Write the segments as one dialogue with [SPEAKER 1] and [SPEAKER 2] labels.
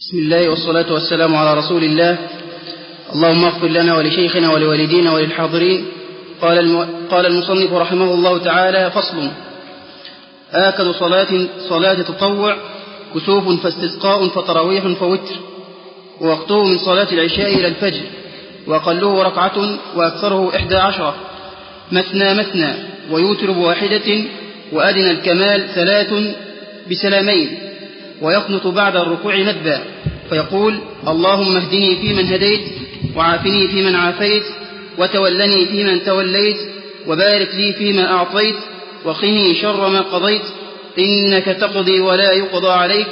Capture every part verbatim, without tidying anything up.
[SPEAKER 1] بسم الله والصلاة والسلام على رسول الله. اللهم اغفر لنا ولشيخنا ولوالدينا وللحاضرين. قال, الم... قال المصنف رحمه الله تعالى: فصل. آكد صلاة صلاة تطوع كسوف فاستسقاء فطراويح فوتر، ووقته من صلاة العشاء إلى الفجر، وأقله ركعة وأكثره إحدى عشرة، مثنى مثنى، ويوتر بواحدة، وأدنى الكمال ثلاث بسلامين، ويقنط بعد الركوع ندبا فيقول: اللهم اهدني فيمن هديت، وعافني فيمن عافيت، وتولني فيمن توليت، وبارك لي فيما أعطيت، وقني شر ما قضيت، إنك تقضي ولا يقضى عليك،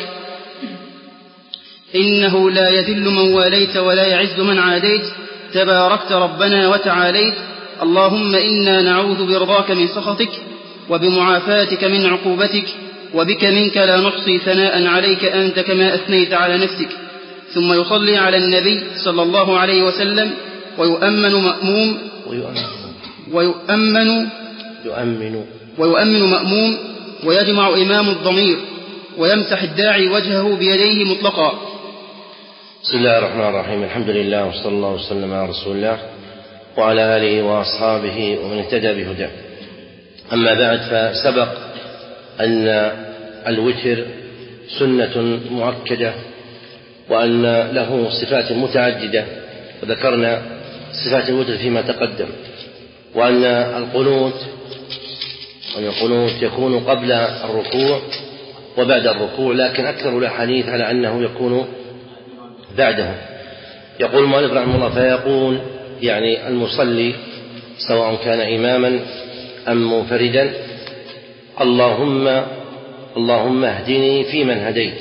[SPEAKER 1] إنه لا يذل من واليت ولا يعز من عاديت، تباركت ربنا وتعاليت. اللهم إنا نعوذ برضاك من سخطك، وبمعافاتك من عقوبتك، وبك منك لا نحصي ثناء عليك أنت كما أثنيت على نفسك. ثم يصلي على النبي صلى الله عليه وسلم، ويؤمن مأموم ويؤمن
[SPEAKER 2] يؤمن
[SPEAKER 1] ويؤمن مأموم، ويجمع إمام الضمير، ويمسح الداعي وجهه بيديه مطلقا.
[SPEAKER 2] بسم الله الرحمن الرحيم. الحمد لله، وصلى الله وسلم على رسول الله وعلى آله وأصحابه ومن اهتدى بهداه. أما بعد، فسبق أن الوتر سنة مؤكدة، وأن له صفات متعددة، وذكرنا صفات الوتر فيما تقدم، وأن القنوت وأن القنوت يكون قبل الركوع وبعد الركوع، لكن أكثر الأحاديث على أنه يكون بعده. يقول المؤلف رحمه الله: فيقول يعني المصلي سواء كان إماما أم منفردا: اللهم اللهم اهدني فيمن هديت،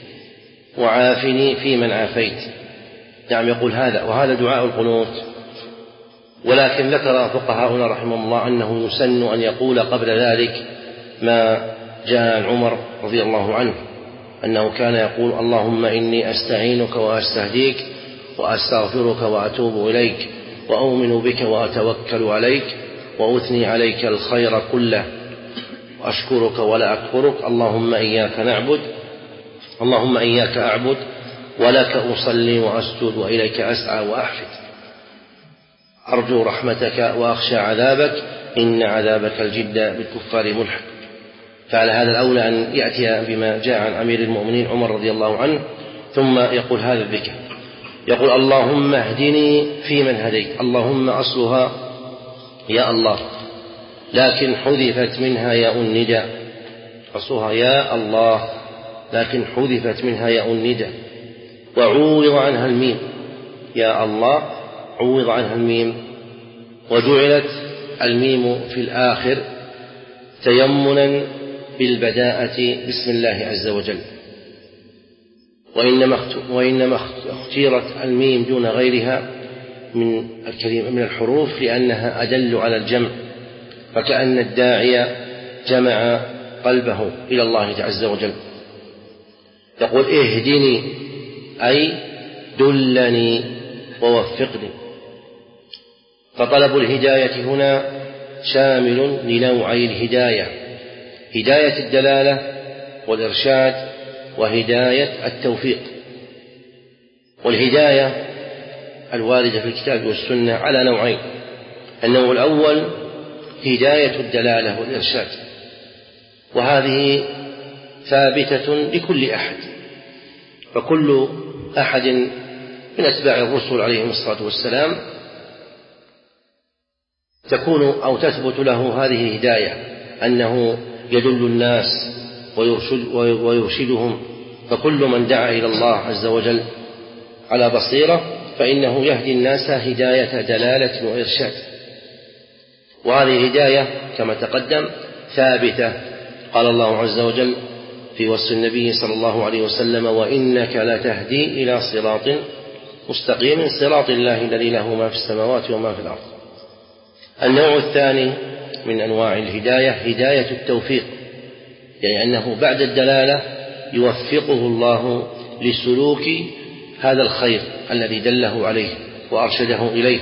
[SPEAKER 2] وعافني فيمن عافيت. نعم، يقول هذا، وهذا دعاء القنوت. ولكن ذكر فقهاؤنا رحمهم الله أنه يسن أن يقول قبل ذلك ما جاء عن عمر رضي الله عنه أنه كان يقول: اللهم إني أستعينك وأستهديك وأستغفرك وأتوب إليك، وأؤمن بك وأتوكل عليك، وأثني عليك الخير كله، وأشكرك ولا أكفرك، اللهم إياك نعبد اللهم إياك أعبد، ولك أصلي وأسجد، وإليك أسعى وأحفد، أرجو رحمتك وأخشى عذابك، إن عذابك الجد بالكفار ملحق. فعلى هذا الأولى أن يأتي بما جاء عن أمير المؤمنين عمر رضي الله عنه، ثم يقول هذا الذكر. يقول: اللهم اهدني فيمن هديت. اللهم أصلها يا الله، لكن حذفت منها ياء الندى. أصلها يا الله، لكن حذفت منها ياء الندى، وعوض عنها الميم. يا الله عوض عنها الميم، وجعلت الميم في الآخر تيمنا بالبداءة بسم الله عز وجل. وإنما اختيرت الميم دون غيرها من الكلمة من الحروف لأنها أدل على الجمع، فكأن الداعي جمع قلبه إلى الله عز وجل. يقول: اهدني أي دلني ووفقني. فطلب الهداية هنا شامل لنوعي الهداية: هداية الدلالة والإرشاد، وهداية التوفيق. والهداية الواردة في الكتاب والسنة على نوعين: النوع الأول هداية الدلالة والإرشاد، وهذه ثابتة لكل أحد، فكل أحد من أتباع الرسل عليهم الصلاة والسلام تكون أو تثبت له هذه الهداية، أنه يدل الناس ويرشد ويرشدهم. فكل من دعا إلى الله عز وجل على بصيرة فإنه يهدي الناس هداية دلالة وإرشاد. وهذه الهداية كما تقدم ثابتة. قال الله عز وجل في وصف النبي صلى الله عليه وسلم: وإنك لتهدي إلى صراط مستقيم، صراط الله الذي له ما في السماوات وما في الأرض. النوع الثاني من أنواع الهداية هداية التوفيق، يعني أنه بعد الدلالة يوفقه الله لسلوك هذا الخير الذي دله عليه وأرشده إليه،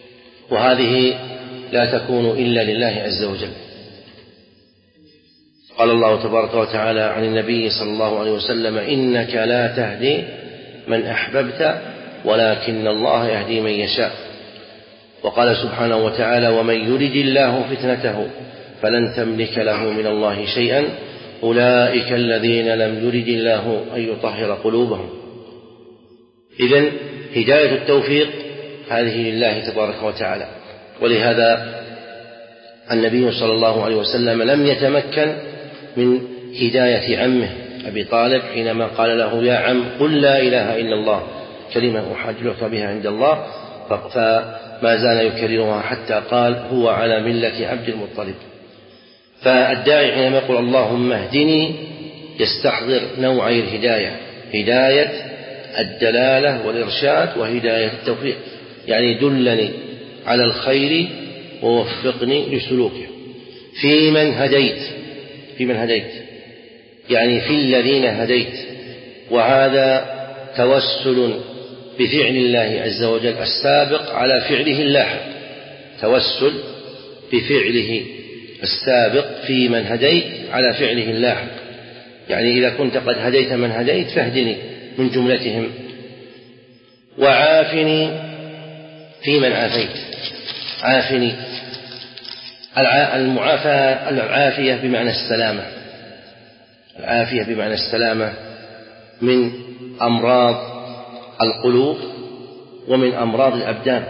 [SPEAKER 2] وهذه لا تكون إلا لله عز وجل. قال الله تبارك وتعالى عن النبي صلى الله عليه وسلم: إنك لا تهدي من أحببت ولكن الله يهدي من يشاء. وقال سبحانه وتعالى: ومن يرد الله فتنته فلن تملك له من الله شيئا أولئك الذين لم يرد الله أن يطهر قلوبهم. إذن هداية التوفيق هذه لله تبارك وتعالى، ولهذا النبي صلى الله عليه وسلم لم يتمكن من هداية عمه أبي طالب حينما قال له: يا عم قل لا إله إلا الله كلمة أحاج لك بها عند الله، فما زال يكررها حتى قال: هو على ملة عبد المطلب. فالداعي حينما يقول اللهم اهدني يستحضر نوعي الهداية: هداية الدلالة والإرشاد وهداية التوفيق، يعني دلني على الخير ووفقني لسلوكه. في من هديت، في من هديت يعني في الذين هديت، وهذا توسل بفعل الله عز وجل السابق على فعله اللاحق، توسل بفعله السابق في من هديت على فعله اللاحق، يعني إذا كنت قد هديت من هديت فاهدني من جملتهم. وعافني في من عافيت، عافني المعافاة العافية بمعنى السلامة، العافية بمعنى السلامة من أمراض القلوب ومن أمراض الأبدان.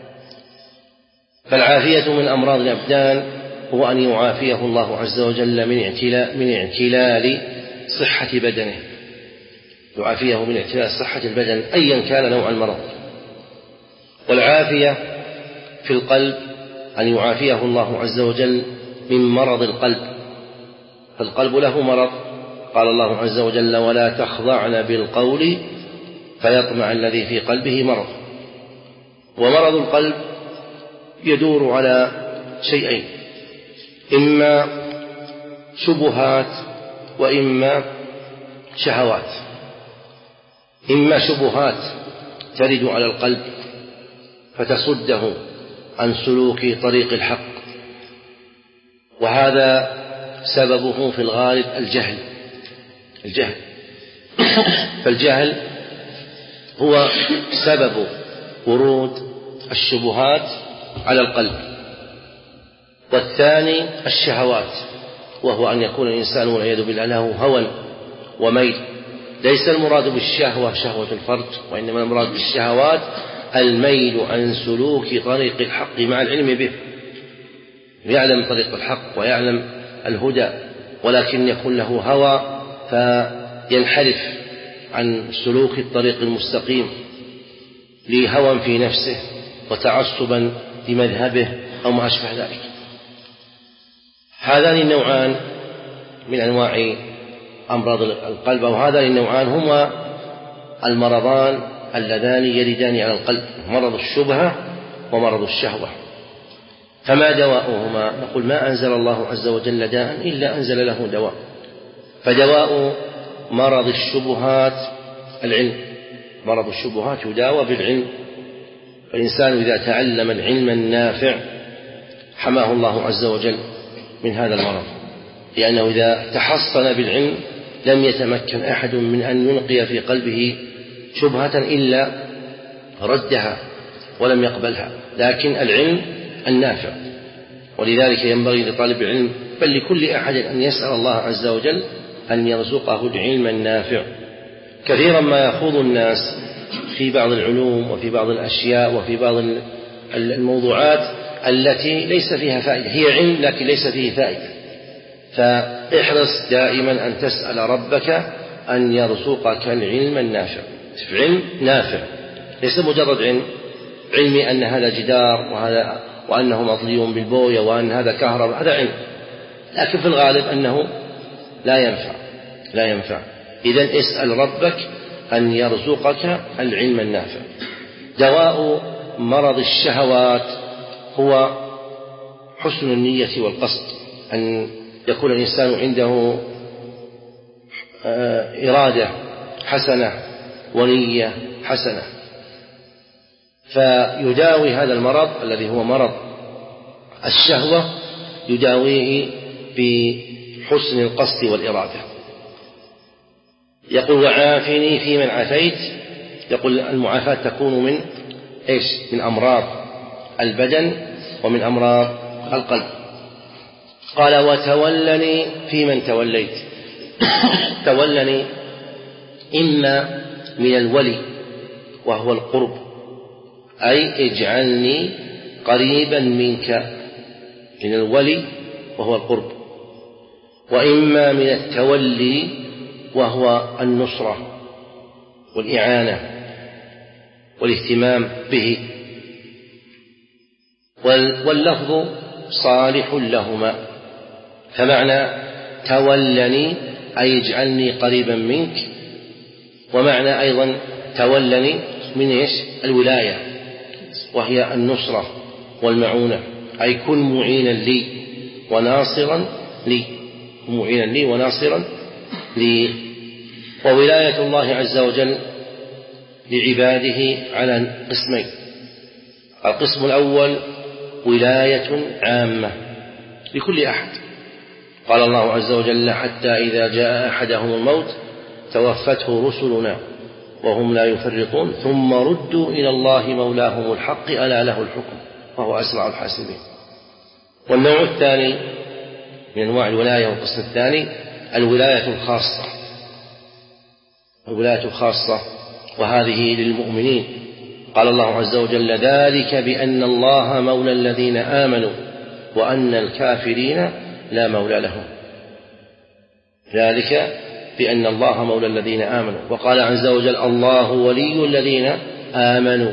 [SPEAKER 2] فالعافية من أمراض الأبدان هو أن يعافيه الله عز وجل من اعتلال, من اعتلال صحة بدنه، يعافيه من اعتلال صحة البدن أيا كان نوع المرض. والعافية في القلب أن يعافيه الله عز وجل من مرض القلب، فالقلب له مرض، قال الله عز وجل: ولا تخضعن بالقول فيطمع الذي في قلبه مرض. ومرض القلب يدور على شيئين: إما شبهات وإما شهوات. إما شبهات ترد على القلب فتصده عن سلوك طريق الحق، وهذا سببه في الغالب الجهل، الجهل فالجهل هو سبب ورود الشبهات على القلب. والثاني الشهوات، وهو أن يكون الإنسان والعياذ بالله له هوى وميل. ليس المراد بالشهوة شهوة الفرج، وإنما المراد بالشهوات الميل عن سلوك طريق الحق مع العلم به، يعلم طريق الحق ويعلم الهدى، ولكن يكون له هوى فينحرف عن سلوك الطريق المستقيم لهوى في نفسه وتعصبا لمذهبه أو ما أشبه ذلك. هذان النوعان من أنواع أمراض القلب، أو هذان النوعان هما المرضان اللذان يردان على القلب: مرض الشبهة ومرض الشهوة. فما دواؤهما؟ نقول: ما أنزل الله عز وجل داء إلا أنزل له دواء. فدواء مرض الشبهات العلم، مرض الشبهات يداوى بالعلم. فالإنسان إذا تعلم العلم النافع حماه الله عز وجل من هذا المرض، لأنه إذا تحصن بالعلم لم يتمكن أحد من أن يلقي في قلبه شبهة إلا ردها ولم يقبلها، لكن العلم النافع. ولذلك ينبغي لطالب العلم بل لكل أحد أن يسأل الله عز وجل أن يرزقه العلم النافع. كثيرا ما يخوض الناس في بعض العلوم وفي بعض الأشياء وفي بعض الموضوعات التي ليس فيها فائدة، هي علم لكن ليس فيه فائدة. فاحرص دائما أن تسأل ربك أن يرزقك العلم النافع، علم نافع، ليس مجرد علم علمي أن هذا جدار وهذا وأنه مطلي بالبوية وأن هذا كهرباء، هذا علم لكن في الغالب أنه لا ينفع لا ينفع. إذن اسأل ربك أن يرزقك العلم النافع. دواء مرض الشهوات هو حسن النية والقصد، أن يكون الإنسان عنده إرادة حسنة ونية حسنة، فيداوي هذا المرض الذي هو مرض الشهوة، يداويه حسن القصد والإرادة. يقول وعافني في من عافيت. يقول المعافاة تكون من إيش؟ من أمراض البدن ومن أمراض القلب. قال وتولني في من توليت. تولني إما من الولي وهو القرب، أي اجعلني قريبا منك، من الولي وهو القرب، وإما من التولي وهو النصرة والإعانة والاهتمام به، واللفظ صالح لهما. فمعنى تولني أي اجعلني قريبا منك، ومعنى أيضا تولني من إيش؟ الولاية، وهي النصرة والمعونة، أي كن معينا لي وناصرا لي، معينا لي وناصرا لي. وولاية الله عز وجل لعباده على قسمين: القسم الأول ولاية عامة لكل أحد، قال الله عز وجل حتى إذا جاء أحدهم الموت توفته رسلنا وهم لا يفرطون ثم ردوا إلى الله مولاهم الحق ألا له الحكم وهو أسرع الحاسبين. والنوع الثاني من أنواع الولاية والقسم الثاني الولاية الخاصة، الولاية الخاصة وهذه للمؤمنين. قال الله عز وجل ذلك بأن الله مولى الذين آمنوا وأن الكافرين لا مولى لهم. ذلك بأن الله مولى الذين آمنوا. وقال عز وجل الله ولي الذين آمنوا.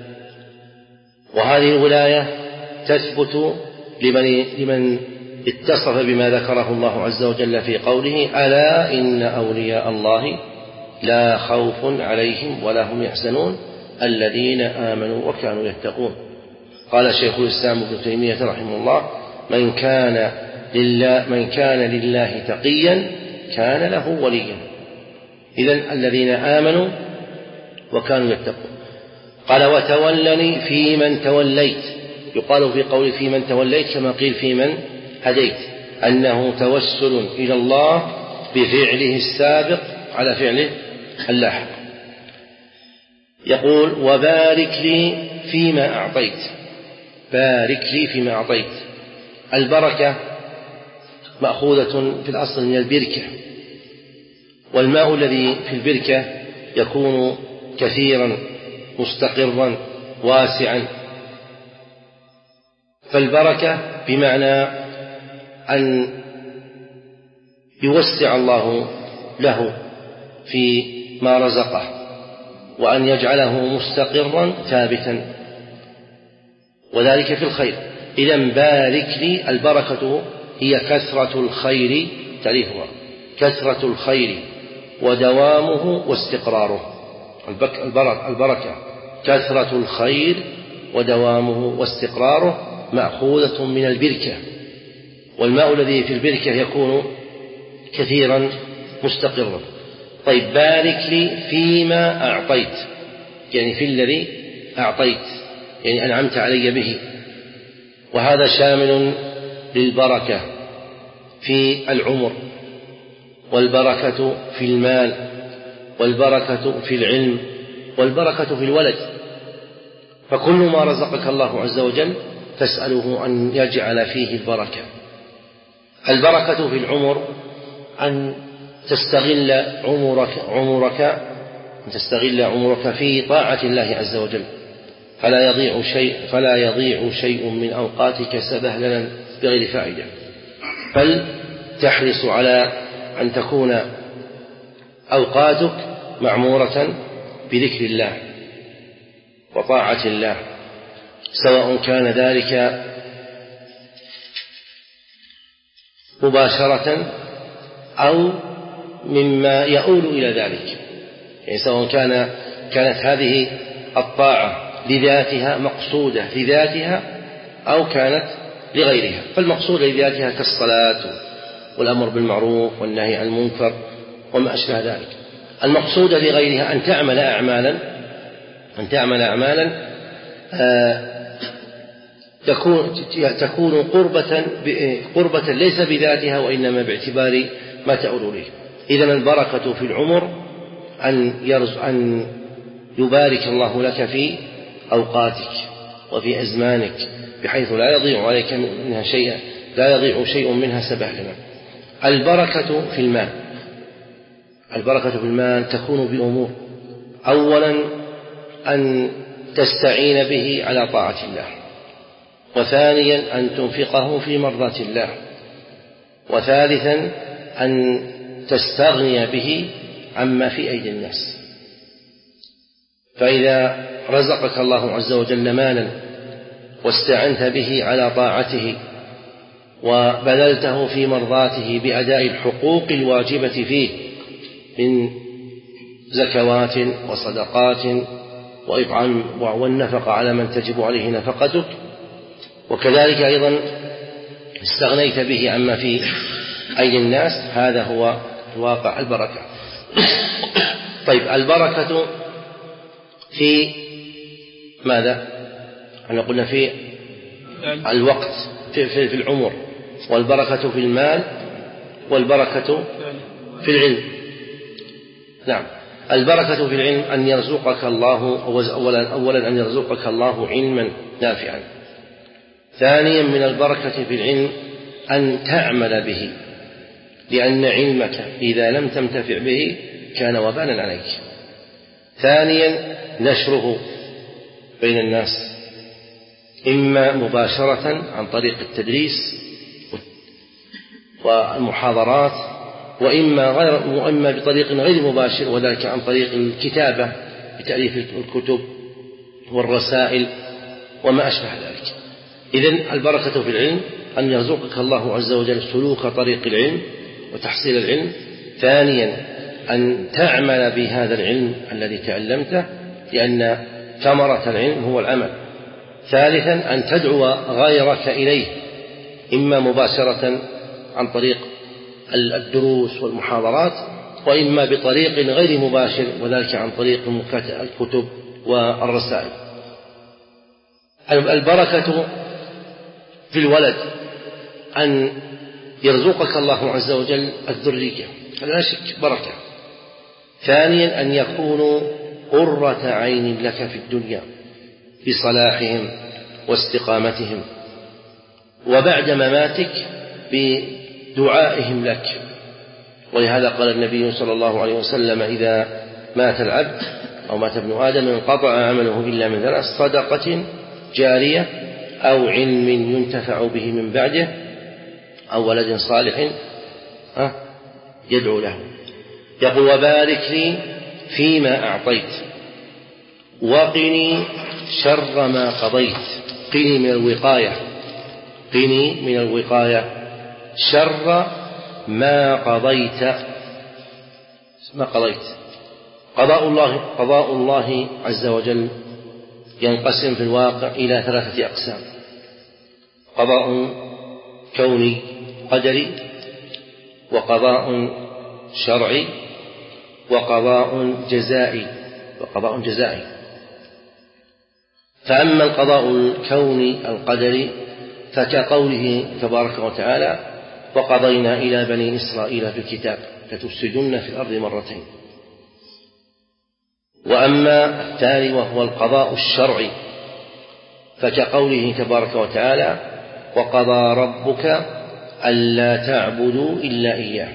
[SPEAKER 2] وهذه الولاية تثبت لمن, لمن اتصف بما ذكره الله عز وجل في قوله ألا إن أولياء الله لا خوف عليهم ولا هم يحزنون الذين آمنوا وكانوا يتقون. قال شيخ الإسلام ابن تيمية رحمه الله من كان لله, من كان لله تقيا كان له وليا. إذن الذين آمنوا وكانوا يتقون. قال وتولني في من توليت. يقال في قول في من توليت كما قيل في من هديت، أنه توسل إلى الله بفعله السابق على فعله اللاحق. يقول وبارك لي فيما أعطيت. بارك لي فيما أعطيت. البركة مأخوذة في الأصل من البركة، والماء الذي في البركة يكون كثيرا مستقرا واسعا. فالبركة بمعنى أن يوسع الله له في ما رزقه وأن يجعله مستقرا ثابتا، وذلك في الخير. إذن بارك لي البركة هي كثرة الخير، تعريفها كثرة الخير ودوامه واستقراره. البركة كثرة الخير ودوامه واستقراره مأخوذة من البركة، والماء الذي في البركة يكون كثيرا مستقرا. طيب بارك لي فيما أعطيت، يعني في الذي أعطيت، يعني أنعمت علي به. وهذا شامل للبركة في العمر، والبركة في المال، والبركة في العلم، والبركة في الولد. فكل ما رزقك الله عز وجل تسأله أن يجعل فيه البركة. البركة في العمر أن تستغل عمرك عمرك أن تستغل عمرك في طاعة الله عز وجل، فلا يضيع شيء فلا يضيع شيء من أوقاتك سبهللا بغير فائدة، بل تحرص على أن تكون أوقاتك معمورة بذكر الله وطاعة الله، سواء كان ذلك مباشرة أو مما يؤول إلى ذلك، يعني سواء كان كانت هذه الطاعة لذاتها مقصودة لذاتها أو كانت لغيرها. فالمقصودة لذاتها كالصلاة والأمر بالمعروف والنهي عن المنكر وما أشبه ذلك. المقصودة لغيرها أن تعمل أعمالا أن تعمل أعمالا تكون تكون قربة قربة ليس بذاتها وإنما باعتبار ما تؤول إليه. إذن البركة في العمر أن أن يبارك الله لك في أوقاتك وفي أزمانك بحيث لا يضيع عليك منها شيئا، لا يضيع شيء منها سبهللا. البركة في المال، البركة في المال تكون بأمور: أولا أن تستعين به على طاعة الله، وثانيا أن تنفقه في مرضاة الله، وثالثا أن تستغني به عما في أيدي الناس. فإذا رزقك الله عز وجل مالا واستعنت به على طاعته وبذلته في مرضاته بأداء الحقوق الواجبة فيه من زكوات وصدقات وإطعام والنفقة على من تجب عليه نفقتك، وكذلك أيضا استغنيت به عما في أيدي الناس، هذا هو واقع البركة. طيب، البركة في ماذا؟ أنا قلنا في الوقت، في العمر، والبركة في المال، والبركة في العلم. نعم، البركة في العلم أن يرزقك الله أولا, أولا أن يرزقك الله علما نافعا. ثانيا من البركة في العلم أن تعمل به، لأن علمك إذا لم تنتفع به كان وبالا عليك. ثانيا نشره بين الناس، إما مباشرة عن طريق التدريس والمحاضرات، وإما, غير وإما بطريق غير مباشر، وذلك عن طريق الكتابة بتأليف الكتب والرسائل وما أشبه ذلك. إذن البركة في العلم أن يرزقك الله عز وجل سلوك طريق العلم وتحصيل العلم. ثانيا أن تعمل بهذا العلم الذي تعلمته، لأن ثمرة العلم هو العمل. ثالثا أن تدعو غيرك إليه، إما مباشرة عن طريق الدروس والمحاضرات، وإما بطريق غير مباشر، وذلك عن طريق الكتب والرسائل. البركة في الولد أن يرزقك الله عز وجل الذرية، هذا لا شك بركة. ثانيا أن يكونوا قرة عين لك في الدنيا بصلاحهم واستقامتهم، وبعد مماتك بدعائهم لك. ولهذا قال النبي صلى الله عليه وسلم: إذا مات العبد أو مات ابن آدم انقطع عمله إلا من ثلاث: صدقة جارية، أو علم ينتفع به من بعده، أو ولد صالح يدعو له. يقول: وبارك لي فيما أعطيت وقني شر ما قضيت. قني من الوقاية، قني من الوقاية شر ما قضيت. ما قضيت قضاء الله قضاء الله عز وجل ينقسم في الواقع إلى ثلاثة أقسام: قضاء كوني قدري، وقضاء شرعي، وقضاء جزائي وقضاء جزائي. فأما القضاء الكوني القدري فكقوله تبارك وتعالى: وقضينا إلى بني إسرائيل في الكتاب لتفسدن في الأرض مرتين. وأما الثاني وهو القضاء الشرعي فكقوله تبارك وتعالى: وقضى ربك ألا تعبدوا إلا إياه.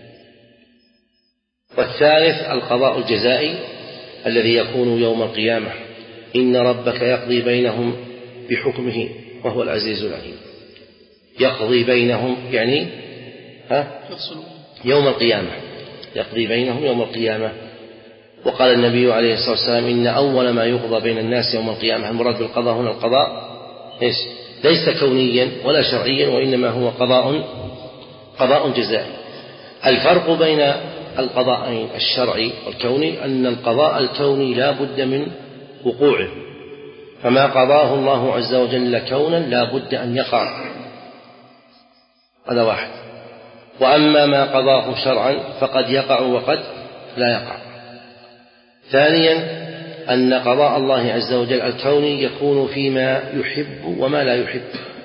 [SPEAKER 2] والثالث القضاء الجزائي الذي يكون يوم القيامة: إن ربك يقضي بينهم بحكمه وهو العزيز العليم. يقضي بينهم يعني ها يوم القيامة، يقضي بينهم يوم القيامة. وقال النبي عليه الصلاة والسلام: إن أول ما يقضى بين الناس يوم القيامة. المراد بالقضاء هنا القضاء إيش؟ ليس كونيا ولا شرعيا، وإنما هو قضاء قضاء جزائي. الفرق بين القضاء الشرعي والكوني أن القضاء الكوني لا بد من وقوعه، فما قضاه الله عز وجل كونا لا بد أن يقع، هذا واحد. وأما ما قضاه شرعا فقد يقع وقد لا يقع. ثانيا أن قضاء الله عز وجل الكوني يكون فيما يحب وما لا يحب،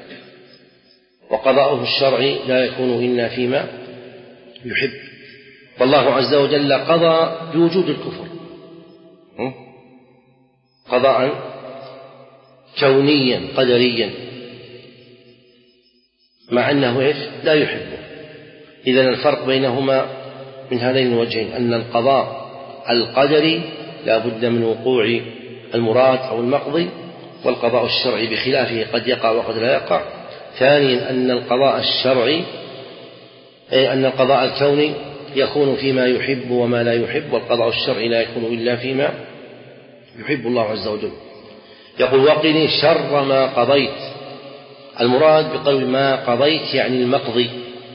[SPEAKER 2] وقضاؤه الشرعي لا يكون إلا فيما يحب. فالله عز وجل قضى بوجود الكفر قضاء كونيا قدريا، مع أنه إيش؟ لا يحبه. إذن الفرق بينهما من هذين الوجهين، أن القضاء القدري لا بد من وقوع المراد أو المقضي، والقضاء الشرعي بخلافه قد يقع وقد لا يقع. ثانيا أن القضاء الشرعي أي أن القضاء الكوني يكون فيما يحب وما لا يحب، والقضاء الشرعي لا يكون إلا فيما يحب الله عز وجل. يقول وقني شر ما قضيت. المراد بقول ما قضيت يعني المقضي،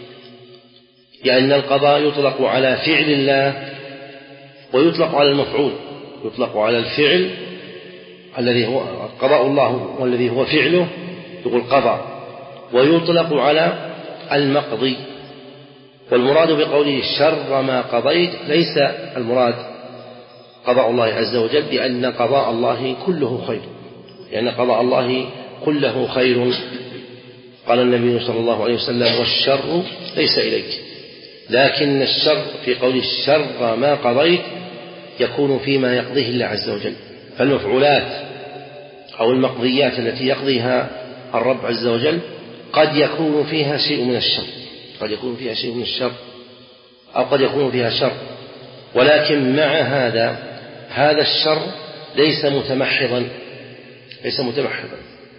[SPEAKER 2] لأن القضاء يطلق على فعل الله ويطلق على المفعول. يطلق على الفعل الذي هو قضاء الله والذي هو فعله يقول قضى، ويطلق على المقضي. والمراد بقوله شر ما قضيت ليس المراد قضاء الله عز وجل، لأن قضاء الله كله خير، لأن قضاء الله كله خير. قال النبي صلى الله عليه وسلم والشر ليس إليك، لكن الشر في قول الشر ما قضيت يكون فيما يقضيه الله عز وجل. فالمفعولات أو المقضيات التي يقضيها الرب عز وجل قد يكون فيها شيء من الشر، قد يكون فيها شيء من الشر أو قد يكون فيها شر، ولكن مع هذا هذا الشر ليس متمحضا ليس متمحضا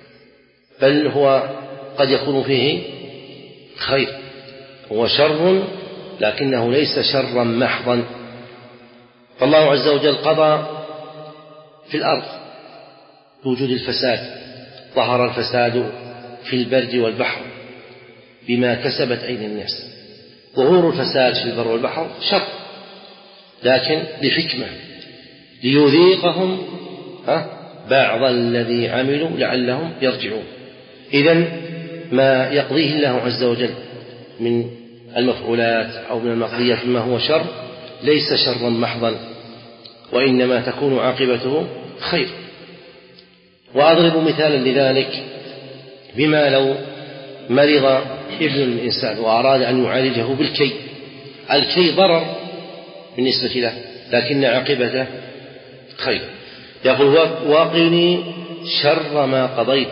[SPEAKER 2] بل هو قد يكون فيه خير. هو شر لكنه ليس شرا محضا. فالله عز وجل قضى في الأرض بوجود الفساد، ظهر الفساد في البر والبحر بما كسبت أيدي الناس. ظهور الفساد في البر والبحر شر، لكن لحكمة ليذيقهم بعض الذي عملوا لعلهم يرجعون. إذن ما يقضيه الله عز وجل من المفعولات أو من المقضيات ما هو شر ليس شرا محضا، وإنما تكون عاقبته خير. وأضرب مثالا لذلك بما لو مرض ابن الإنسان وأراد أن يعالجه بالكي. الكي ضرر بالنسبة له لكن عاقبته خير. يقول وقني شر ما قضيت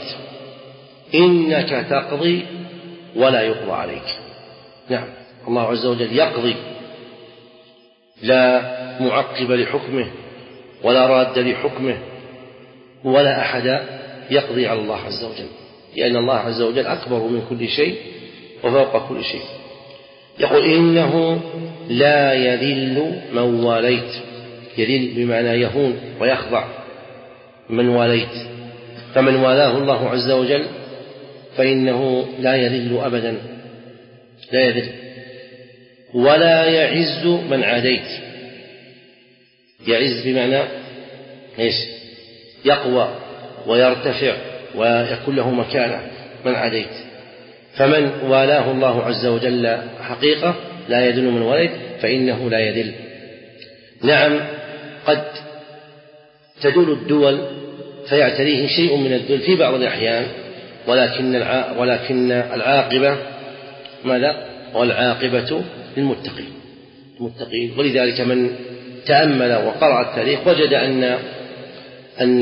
[SPEAKER 2] إنك تقضي ولا يقضى عليك. نعم، الله عز وجل يقضي، لا معقب لحكمه ولا راد لحكمه، ولا أحد يقضي على الله عز وجل، لأن الله عز وجل أكبر من كل شيء وفوق كل شيء. يقول إنه لا يذل من واليت. يذل بمعنى يهون ويخضع من واليت، فمن والاه الله عز وجل فإنه لا يذل أبدا، لا يذل. ولا يعز من عاديت. يعز بمعنى إيش؟ يقوى ويرتفع ويكون له مكانة من عاديت. فمن والاه الله عز وجل حقيقة لا يذل من واليت فإنه لا يذل. نعم، قد تدول الدول فيعتريه شيء من الذل في بعض الأحيان، ولكن ولكن العاقبة ماذا؟ والعاقبة للمتقين المتقين. ولذلك من تأمل وقرأ التاريخ وجد أن أن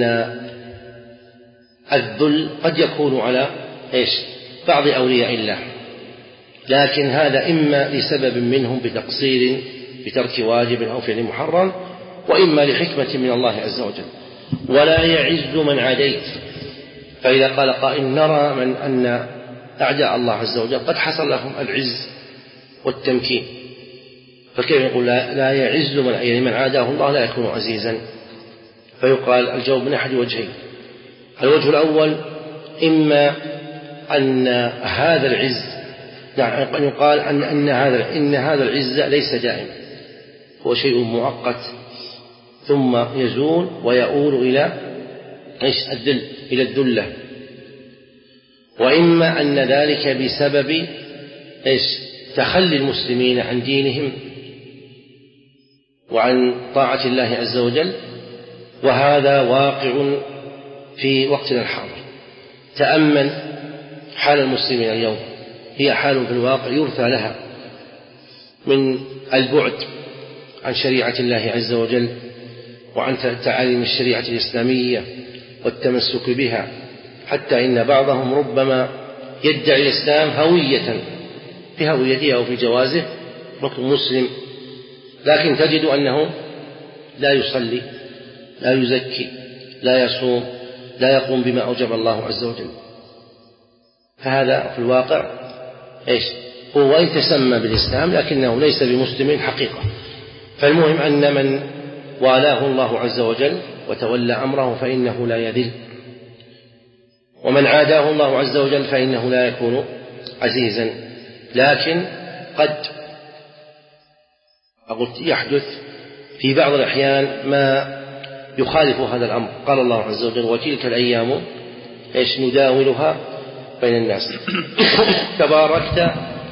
[SPEAKER 2] الذل قد يكون على إيش؟ بعض أولياء الله، لكن هذا إما لسبب منهم بتقصير بترك واجب أو فعل محرم، وإما لحكمة من الله عز وجل. ولا يعز من عاديت. فإذا قال قائل نرى من أن أعداء الله عز وجل قد حصل لهم العز والتمكين، فكيف يقول لا, لا يعز من, يعني من عاداه الله لا يكون عزيزا؟ فيقال الجواب من أحد وجهين. الوجه الأول إما أن هذا العز يعني يقال أن, أن, هذا إن هذا العز ليس دائم، هو شيء مؤقت ثم يزول ويؤول إلى إيش؟ الذل، إلى الذلة. وإما أن ذلك بسبب إيش؟ تخلي المسلمين عن دينهم وعن طاعة الله عز وجل، وهذا واقع في وقتنا الحاضر. تأمل حال المسلمين اليوم، هي حال في الواقع يرثى لها من البعد عن شريعة الله عز وجل وعن تعاليم الشريعة الإسلامية والتمسك بها، حتى إن بعضهم ربما يدعي الإسلام هوية بهويته أو في جوازه مسلم، لكن تجد أنه لا يصلي، لا يزكي، لا يصوم، لا يقوم بما أوجب الله عز وجل. فهذا في الواقع إيش؟ هو وإن تسمى بالإسلام لكنه ليس بمسلم حقيقة. فالمهم أن من والاه الله عز وجل وتولى أمره فإنه لا يذل، ومن عاداه الله عز وجل فإنه لا يكون عزيزا. لكن قد أقول يحدث في بعض الأحيان ما يخالف هذا الأمر. قال الله عز وجل: وتلك الأيام إيش نداولها بين الناس. تباركت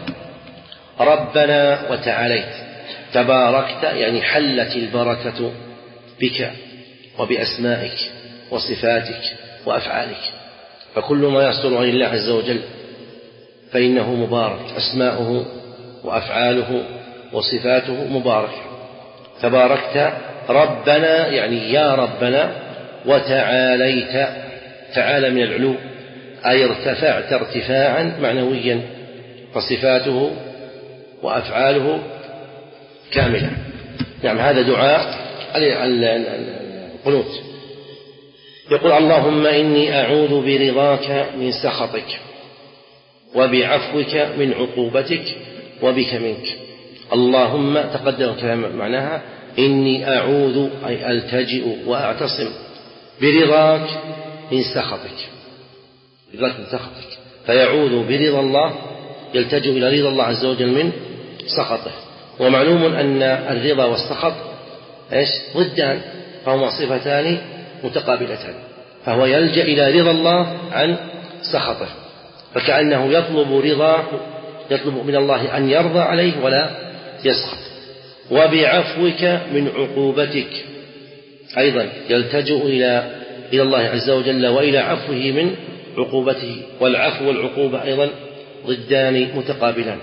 [SPEAKER 2] ربنا وتعاليت. تباركت يعني حلت البركة بك وبأسمائك وصفاتك وأفعالك، فكل ما يصدر عن الله عز وجل فإنه مبارك، أسماؤه وأفعاله وصفاته مباركة. تباركت ربنا يعني يا ربنا، وتعاليت، تعالى من العلو أي ارتفعت ارتفاعا معنويا، فصفاته وأفعاله كاملة. نعم، هذا دعاء القنوت. يقول: اللهم إني أعوذ برضاك من سخطك وبعفوك من عقوبتك وبك منك. اللهم تقدم كلام معناها إني أعوذ أي ألتجئ وأعتصم برضاك من سخطك، برضاك من سخطك، فيعوذ برضا الله، يلتجئ إلى رضا الله عز وجل من سخطه. ومعلوم أن الرضا والسخط إيش؟ ضدان، فهما صفتان متقابلتان، فهو يلجأ إلى رضا الله عن سخطه، فكأنه يطلب رضاه، يطلب من الله أن يرضى عليه ولا يسخط. وبعفوك من عقوبتك أيضا يلتجئ إلى إلى الله عز وجل وإلى عفوه من عقوبته، والعفو والعقوبة أيضا ضدان متقابلان.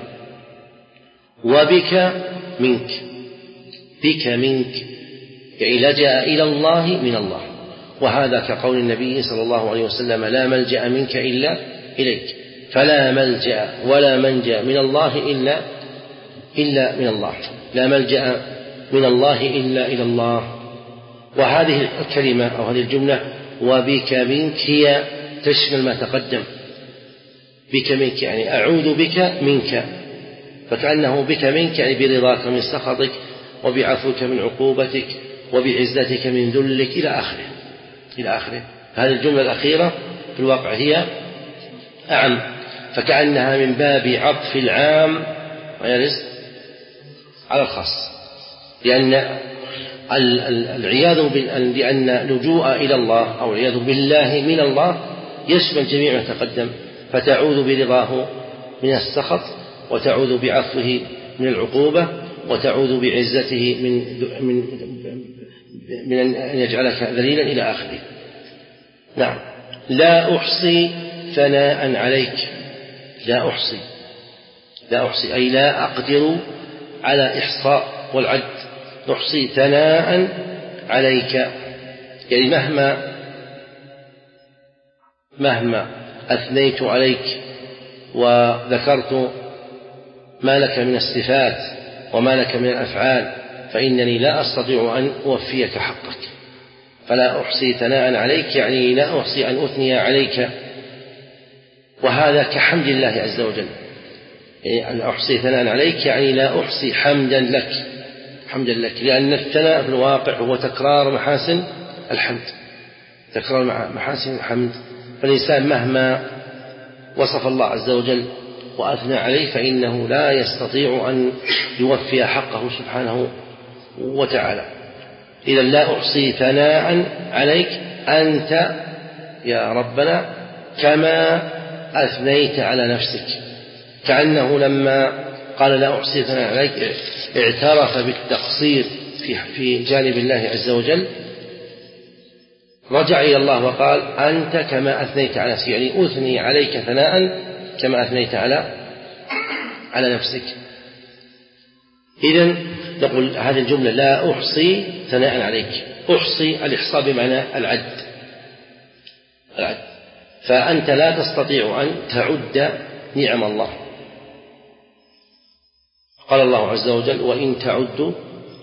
[SPEAKER 2] وبك منك، بك منك يعني لجأ إلى الله من الله، وهذا كقول النبي صلى الله عليه وسلم: لا ملجأ منك إلا إليك، فلا ملجأ ولا منجأ من الله إلا إلا من الله، لا ملجأ من الله إلا إلى الله. وهذه الكلمة أو هذه الجملة وبك منك هي تشمل ما تقدم. بك منك يعني أعوذ بك منك، فكأنه بك منك يعني برضاك من سخطك، وبعفوك من عقوبتك، وبعزتك من ذلك إلى آخره إلى آخره. هذه الجملة الأخيرة في الواقع هي أعم، فكأنها من باب عطف العام على الخاص، لأن العياذ لأن اللجوء إلى الله أو العياذ بالله من الله يشمل جميع ما تقدم، فتعوذ برضاه من السخط، وتعوذ بعفوه من العقوبة، وتعوذ بعزته من من من أن يجعلك ذليلا إلى آخره. نعم. لا أحصي ثناء عليك. لا أحصي لا أحصي أي لا أقدر على إحصاء والعد. أحصي ثناء عليك يعني مهما مهما أثنيت عليك وذكرت ما لك من الصفات وما لك من الأفعال فإنني لا أستطيع أن أوفيك حقك. فلا أحصي ثناء عليك يعني لا أحصي أن أثني عليك، وهذا كحمد الله عز وجل. يعني أن أحصي ثناء عليك يعني لا أحصي حمدا لك حمدا لك لأن الثناء في الواقع هو تكرار محاسن الحمد، تكرار محاسن الحمد. فالإنسان مهما وصف الله عز وجل وأثنى عليه فإنه لا يستطيع أن يوفي حقه سبحانه وتعالى. إذا لا أحصي ثناء عليك أنت يا ربنا كما أثنيت على نفسك. كأنه لما قال لا أحصي ثناء عليك اعترف بالتقصير في في جانب الله عز وجل، رجع إلى الله وقال أنت كما أثنيت على نفسك، يعني أثني عليك ثناء كما أثنيت على على نفسك. إذن نقول هذه الجملة لا أحصي ثناء عليك. أحصي الإحصاء بمعنى العد العد فأنت لا تستطيع أن تعد نعم الله. قال الله عز وجل وإن تعدوا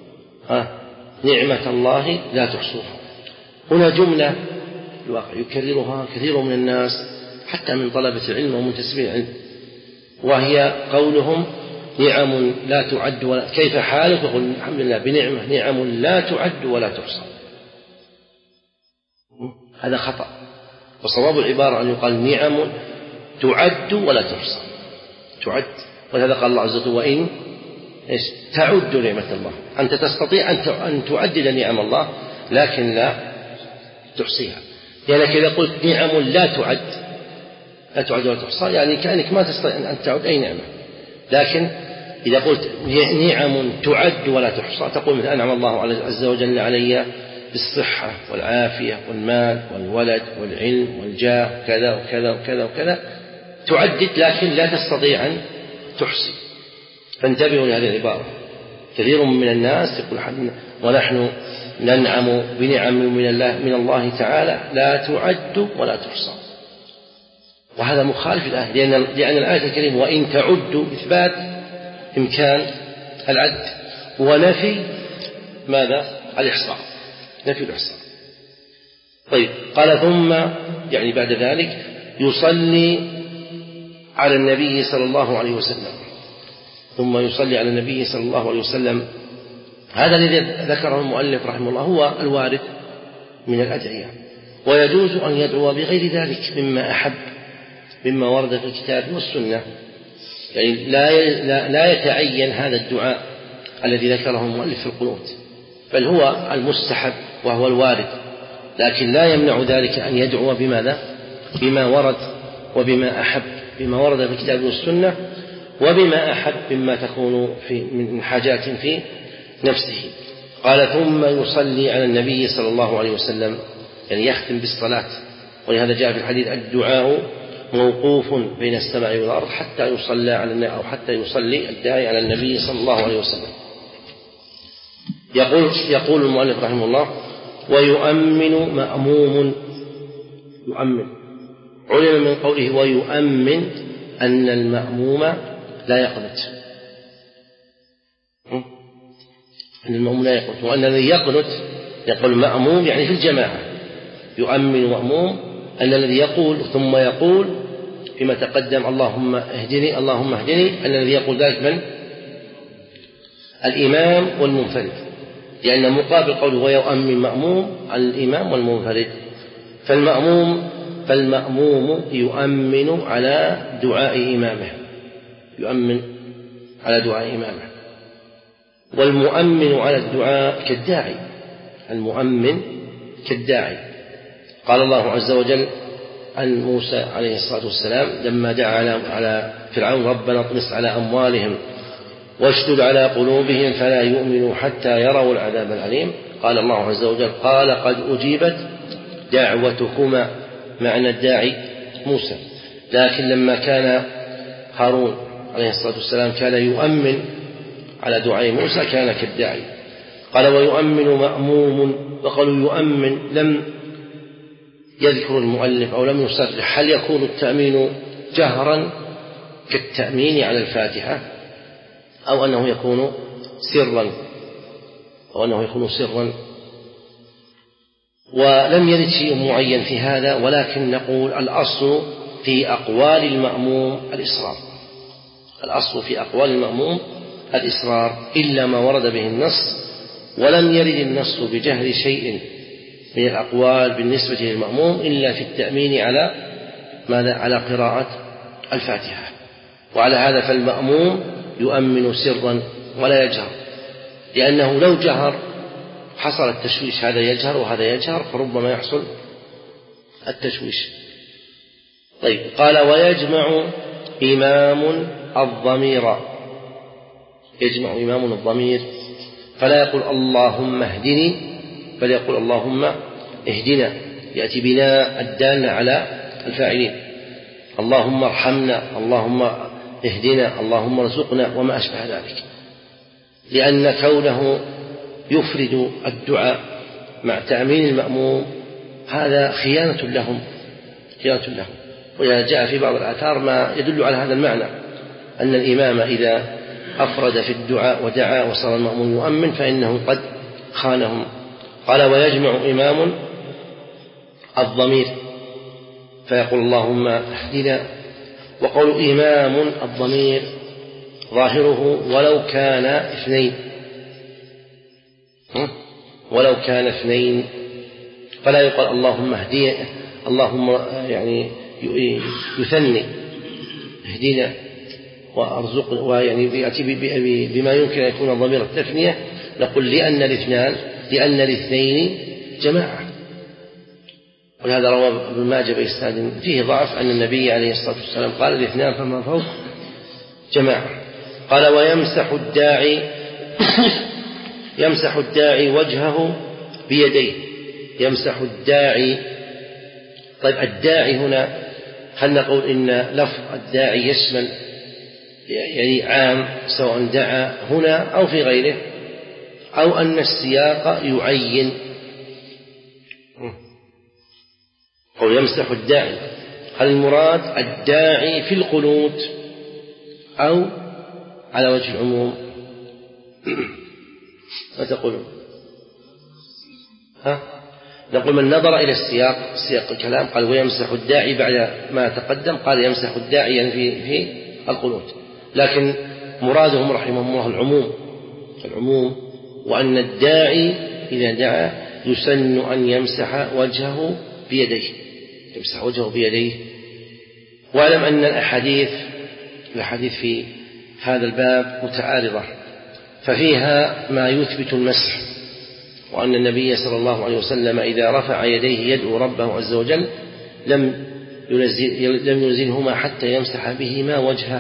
[SPEAKER 2] نعمة الله لا تحصوها. هنا جملة الواقع يكررها كثير من الناس حتى من طلبة العلم ومنتسبين العلم، وهي قولهم نعم لا تعد ولا كيف حالك؟ يقول الحمد لله بنعمة، نعم لا تعد ولا تحصى. هذا خطأ، وصواب العبارة أن يقال نعم تعد ولا تحصى. تعد، ولهذا قال الله عز وجل وإن إيش تعد نعمة الله. أنت تستطيع أن تعدد نعم الله لكن لا تحصيها. يعني إذا قلت نعم لا تعد لا تعد ولا تحصى يعني كأنك ما تستطيع أن تعد أي نعمة. لكن إذا قلت نعم تعد ولا تحصى تقول مثل أنعم الله عز وجل علي بالصحة والعافية والمال والولد والعلم والجاه كذا وكذا وكذا وكذا، تعدد لكن لا تستطيع أن تحصي. فانتبهوا لهذه العبارة. كثير من الناس يقول ونحن ننعم بنعم من الله من الله تعالى لا تعد ولا تحصى، وهذا مخالف الآية، لأن لأن الآية الكريمة وإن تعدوا إثبات إمكان العد ونفي ماذا؟ الإحصاء، نفي الإحصاء. طيب قال ثم يعني بعد ذلك يصلي على النبي صلى الله عليه وسلم، ثم يصلي على النبي صلى الله عليه وسلم. هذا الذي ذكره المؤلف رحمه الله هو الوارد من الأدعية، ويجوز أن يدعو بغير ذلك مما أحب مما ورد في الكتاب والسنة. يعني لا لا يتعين هذا الدعاء الذي ذكره المؤلف في القنوت، بل هو المستحب وهو الوارد، لكن لا يمنع ذلك أن يدعو بماذا؟ بما ورد وبما أحب، بما ورد في الكتاب والسنة وبما أحب مما تكون في من حاجات في نفسه. قال ثم يصلي على النبي صلى الله عليه وسلم، يعني يختم بالصلاة. ولهذا جاء في الحديث الدعاء موقوف بين السماء والأرض حتى يصلى على أو حتى يصلي الداعي على النبي صلى الله عليه وسلم. يقول يقول المؤلف رحمه الله ويؤمن مأموم. يؤمن علم من قوله ويؤمن أن المأموم لا يقنت، أن المأموم لا يقنت، وأن الذي يقنت يقول مأموم يعني في الجماعة. يؤمن مأموم أن الذي يقول ثم يقول فيما تقدم اللهم اهدني اللهم اهدني، أن الذي يقول ذلك من؟ الإمام والمنفرد، لأن مقابل قوله ويؤمن مأموم الإمام والمنفرد. فالمأموم فالمأموم يؤمن على دعاء إمامه، يؤمن على دعاء إمامه. والمؤمن على الدعاء كالداعي، المؤمن كالداعي. قال الله عز وجل عن موسى عليه الصلاة والسلام لما دعا على فرعون ربنا اطمس على أموالهم واشدد على قلوبهم فلا يؤمنوا حتى يروا العذاب الأليم. قال الله عز وجل قال قد أجيبت دعوتكما، معنى الداعي موسى. لكن لما كان هارون عليه الصلاة والسلام كان يؤمن على دعاء موسى كان كالداعي. قال ويؤمن مأموم، وقالوا يؤمن لم يذكر المؤلف أو لم يصرح هل يكون التأمين جهرا كالتأمين على الفاتحة أو أنه يكون سرا أو أنه يكون سرا. ولم يرد شيء معين في هذا، ولكن نقول الأصل في أقوال المأموم الإصرار، الأصل في أقوال المأموم الإصرار إلا ما ورد به النص، ولم يرد النص بجهر شيء من الأقوال بالنسبة للمأموم إلا في التأمين على ماذا؟ على قراءة الفاتحة. وعلى هذا فالمأموم يؤمن سرا ولا يجهر، لأنه لو جهر حصل التشويش، هذا يجهر وهذا يجهر فربما يحصل التشويش. طيب قال ويجمع إمام الضمير، يجمع إمام الضمير فلا يقول اللهم اهدني بل يقول اللهم اهدنا، يأتي بناء الدالة على الفاعلين، اللهم ارحمنا، اللهم اهدنا، اللهم ارزقنا، وما أشبه ذلك، لأن كونه يفرد الدعاء مع تأمين المأموم هذا خيانة لهم خيانة لهم وإذا جاء في بعض الآثار ما يدل على هذا المعنى، أن الإمام إذا أفرد في الدعاء ودعا وصار المأموم يؤمن فإنه قد خانهم. قال ويجمع إمام الضمير فيقول اللهم اهدنا، وقول إمام الضمير ظاهره ولو كان اثنين ولو كان اثنين فلا يقال اللهم اهدنا، اللهم يعني يثني اهدنا وارزق، ويعني يأتي بما يمكن أن يكون ضمير التثنية، نقول لأن الاثنان لأن الاثنين جماعة. ولهذا روى ابن ماجه بإسناد فيه ضعف أن النبي عليه الصلاة والسلام قال الاثنان فما فوق جماعة. قال ويمسح الداعي يمسح الداعي وجهه بيديه، يمسح الداعي. طيب الداعي هنا هل نقول إن لفظ الداعي يشمل يعني عام سواء دعا هنا أو في غيره، أو أن السياق يعين؟ قول يمسح الداعي، هل المراد الداعي في القنوت أو على وجه العموم؟ ما تقولون؟ ها؟ نقول من نظر إلى السياق سياق الكلام قال ويمسح الداعي بعد ما تقدم قال يمسح الداعي يعني في في القنوت، لكن مرادهم رحمهم الله العموم العموم وأن الداعي إذا دعا يسن أن يمسح وجهه بيديه يمسح وجهه بيديه. واعلم أن الأحاديث الأحاديث في هذا الباب متعارضة، ففيها ما يثبت المسح، وأن النبي صلى الله عليه وسلم إذا رفع يديه يدعو ربه عز وجل لم ينزل لم ينزلهما حتى يمسح بهما وجهه.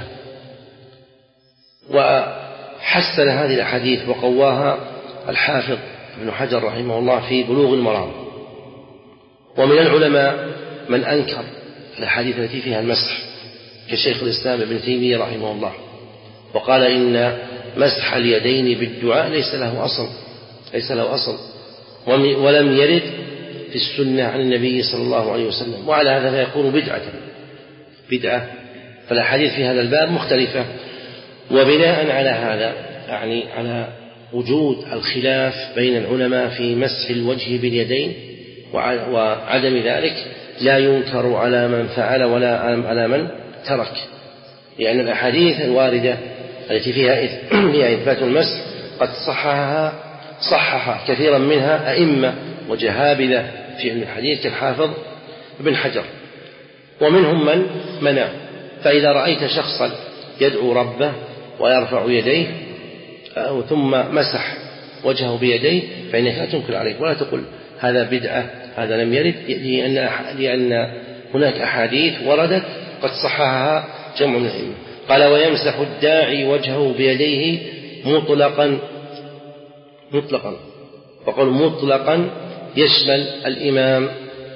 [SPEAKER 2] وحسن هذه الأحاديث وقواها الحافظ ابن حجر رحمه الله في بلوغ المرام. ومن العلماء من أنكر الأحاديث التي فيها المسح كشيخ الإسلام ابن تيمية رحمه الله، وقال إن مسح اليدين بالدعاء ليس له أصل ليس له أصل ولم يرد في السنة عن النبي صلى الله عليه وسلم، وعلى هذا فيكون بدعة بدعة فالأحاديث في هذا الباب مختلفة. وبناء على هذا يعني على وجود الخلاف بين العلماء في مسح الوجه باليدين وعدم ذلك لا ينكر على من فعل ولا على من ترك، لأن الأحاديث الواردة التي فيها فيها إثبات المسح قد صححها صحح كثيرا منها أئمة وجهابذة في علم الحديث كالحافظ ابن حجر، ومنهم من منع. فإذا رأيت شخصا يدعو ربه ويرفع يديه ثم مسح وجهه بيديه فإنك لا تنكر عليه ولا تقول هذا بدعة هذا لم يرد، لأن, لأن هناك أحاديث وردت قد صححها جمع من العلم. قال ويمسح الداعي وجهه بيديه مطلقا مطلقا وقال مطلقا يشمل الإمام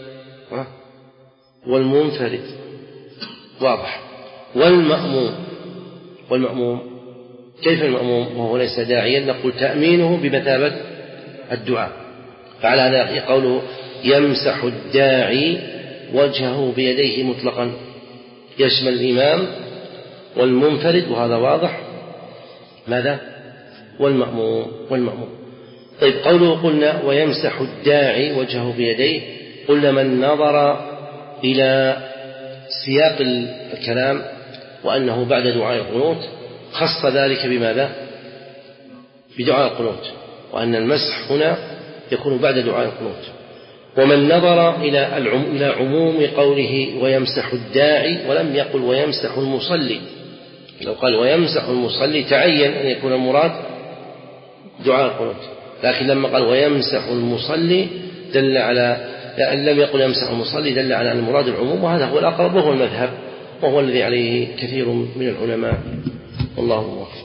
[SPEAKER 2] والمنفرد واضح والمأموم. والمأموم كيف المأموم وهو ليس داعيا؟ نقول تأمينه بمثابة الدعاء، فعلى هذا قوله يمسح الداعي وجهه بيديه مطلقا يشمل الإمام والمنفرد، وهذا واضح. ماذا؟ والمأموم والمأموم. طيب قوله قلنا ويمسح الداعي وجهه بيديه، قلنا من نظر إلى سياق الكلام وأنه بعد دعاء القنوت خص ذلك بماذا؟ بدعاء القنوت، وأن المسح هنا يكون بعد دعاء القنوت. ومن نظر إلى إلى عموم قوله ويمسح الداعي ولم يقل ويمسح المصلي، لو قال ويمسح المصلي تعين أن يكون المراد دعاء القنوت، لكن لما قال ويمسح المصلي دل على لأن لم يقل يمسح المصلي دل على أن المراد العموم، وهذا هو الأقرب وهو المذهب وهو الذي عليه كثير من العلماء والله أكبر.